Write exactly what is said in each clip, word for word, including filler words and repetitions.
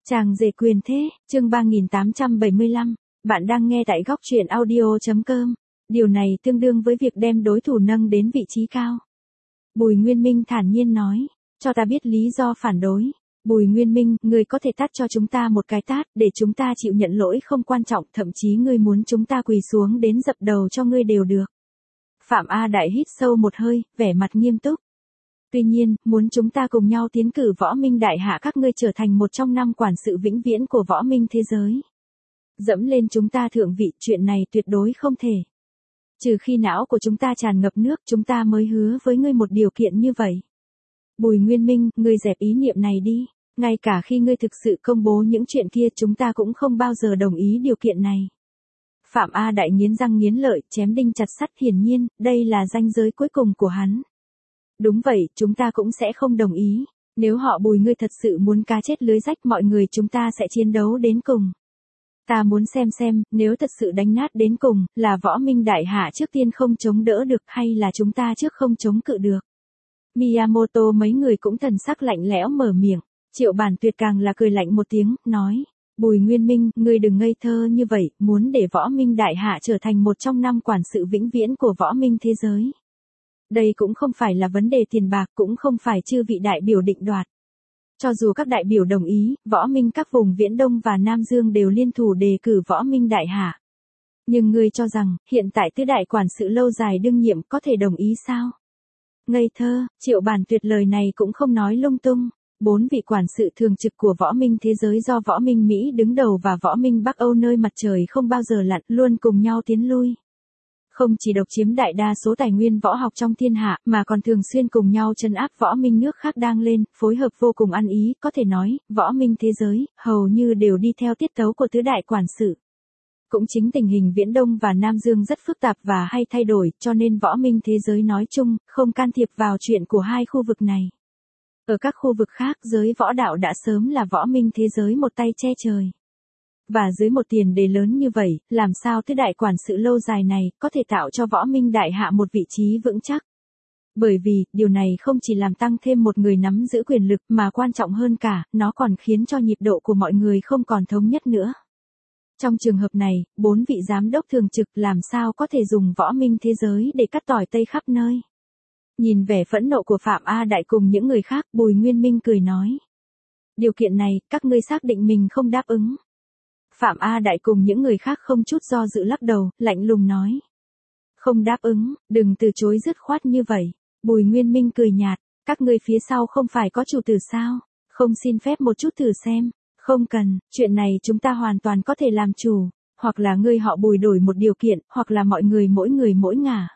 Chàng rể quyền thế, chương ba nghìn tám trăm bảy mươi lăm, bạn đang nghe tại góc truyện audio.com. Điều này tương đương với việc đem đối thủ nâng đến vị trí cao. Bùi Nguyên Minh thản nhiên nói, cho ta biết lý do phản đối. Bùi Nguyên Minh, ngươi có thể tát cho chúng ta một cái tát, để chúng ta chịu nhận lỗi không quan trọng, thậm chí ngươi muốn chúng ta quỳ xuống đến dập đầu cho ngươi đều được. Phạm A Đại hít sâu một hơi, vẻ mặt nghiêm túc. Tuy nhiên, muốn chúng ta cùng nhau tiến cử Võ Minh Đại Hạ các ngươi trở thành một trong năm quản sự vĩnh viễn của Võ Minh thế giới. Dẫm lên chúng ta thượng vị, chuyện này tuyệt đối không thể. Trừ khi não của chúng ta tràn ngập nước, chúng ta mới hứa với ngươi một điều kiện như vậy. Bùi Nguyên Minh, ngươi dẹp ý niệm này đi. Ngay cả khi ngươi thực sự công bố những chuyện kia, chúng ta cũng không bao giờ đồng ý điều kiện này. Phạm A Đại nghiến răng nghiến lợi, chém đinh chặt sắt, hiển nhiên, đây là ranh giới cuối cùng của hắn. Đúng vậy, chúng ta cũng sẽ không đồng ý. Nếu họ Bùi ngươi thật sự muốn cá chết lưới rách, mọi người chúng ta sẽ chiến đấu đến cùng. Ta muốn xem xem, nếu thật sự đánh nát đến cùng, là Võ Minh Đại Hạ trước tiên không chống đỡ được hay là chúng ta trước không chống cự được. Miyamoto mấy người cũng thần sắc lạnh lẽo mở miệng. Triệu Bản Tuyệt càng là cười lạnh một tiếng, nói. Bùi Nguyên Minh, ngươi đừng ngây thơ như vậy, muốn để Võ Minh Đại Hạ trở thành một trong năm quản sự vĩnh viễn của Võ Minh thế giới. Đây cũng không phải là vấn đề tiền bạc, cũng không phải chư vị đại biểu định đoạt. Cho dù các đại biểu đồng ý, Võ Minh các vùng Viễn Đông và Nam Dương đều liên thủ đề cử Võ Minh Đại Hạ. Nhưng ngươi cho rằng, hiện tại tứ đại quản sự lâu dài đương nhiệm có thể đồng ý sao? Ngây thơ, Triệu Bản Tuyệt lời này cũng không nói lung tung. Bốn vị quản sự thường trực của Võ Minh thế giới do Võ Minh Mỹ đứng đầu và Võ Minh Bắc Âu nơi mặt trời không bao giờ lặn luôn cùng nhau tiến lui. Không chỉ độc chiếm đại đa số tài nguyên võ học trong thiên hạ, mà còn thường xuyên cùng nhau trấn áp Võ Minh nước khác đang lên, phối hợp vô cùng ăn ý, có thể nói, Võ Minh thế giới, hầu như đều đi theo tiết tấu của tứ đại quản sự. Cũng chính tình hình Viễn Đông và Nam Dương rất phức tạp và hay thay đổi, cho nên Võ Minh thế giới nói chung, không can thiệp vào chuyện của hai khu vực này. Ở các khu vực khác, giới võ đạo đã sớm là Võ Minh thế giới một tay che trời. Và dưới một tiền đề lớn như vậy, làm sao tứ đại quản sự lâu dài này có thể tạo cho Võ Minh Đại Hạ một vị trí vững chắc? Bởi vì, điều này không chỉ làm tăng thêm một người nắm giữ quyền lực mà quan trọng hơn cả, nó còn khiến cho nhịp độ của mọi người không còn thống nhất nữa. Trong trường hợp này, bốn vị giám đốc thường trực làm sao có thể dùng Võ Minh thế giới để cắt tỏi tây khắp nơi? Nhìn vẻ phẫn nộ của Phạm A Đại cùng những người khác, Bùi Nguyên Minh cười nói. Điều kiện này, các ngươi xác định mình không đáp ứng. Phạm A Đại cùng những người khác không chút do dự lắc đầu, lạnh lùng nói. Không đáp ứng, đừng từ chối dứt khoát như vậy. Bùi Nguyên Minh cười nhạt, các ngươi phía sau không phải có chủ tử sao? Không xin phép một chút thử xem. Không cần, chuyện này chúng ta hoàn toàn có thể làm chủ. Hoặc là ngươi họ Bùi đổi một điều kiện, hoặc là mọi người mỗi người mỗi ngả.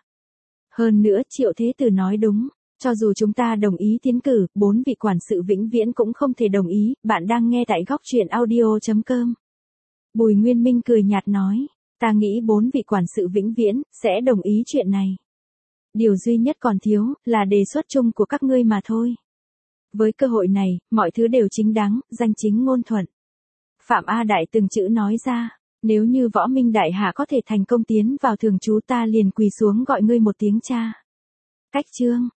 Hơn nữa, Triệu Thế Tử nói đúng, cho dù chúng ta đồng ý tiến cử, bốn vị quản sự vĩnh viễn cũng không thể đồng ý. Bạn đang nghe tại góc truyện audio.com. Bùi Nguyên Minh cười nhạt nói, ta nghĩ bốn vị quản sự vĩnh viễn sẽ đồng ý chuyện này. Điều duy nhất còn thiếu là đề xuất chung của các ngươi mà thôi. Với cơ hội này, mọi thứ đều chính đáng, danh chính ngôn thuận. Phạm A Đại từng chữ nói ra. Nếu như Võ Minh Đại Hạ có thể thành công tiến vào thường trú, ta liền quỳ xuống gọi ngươi một tiếng cha. Cách chương.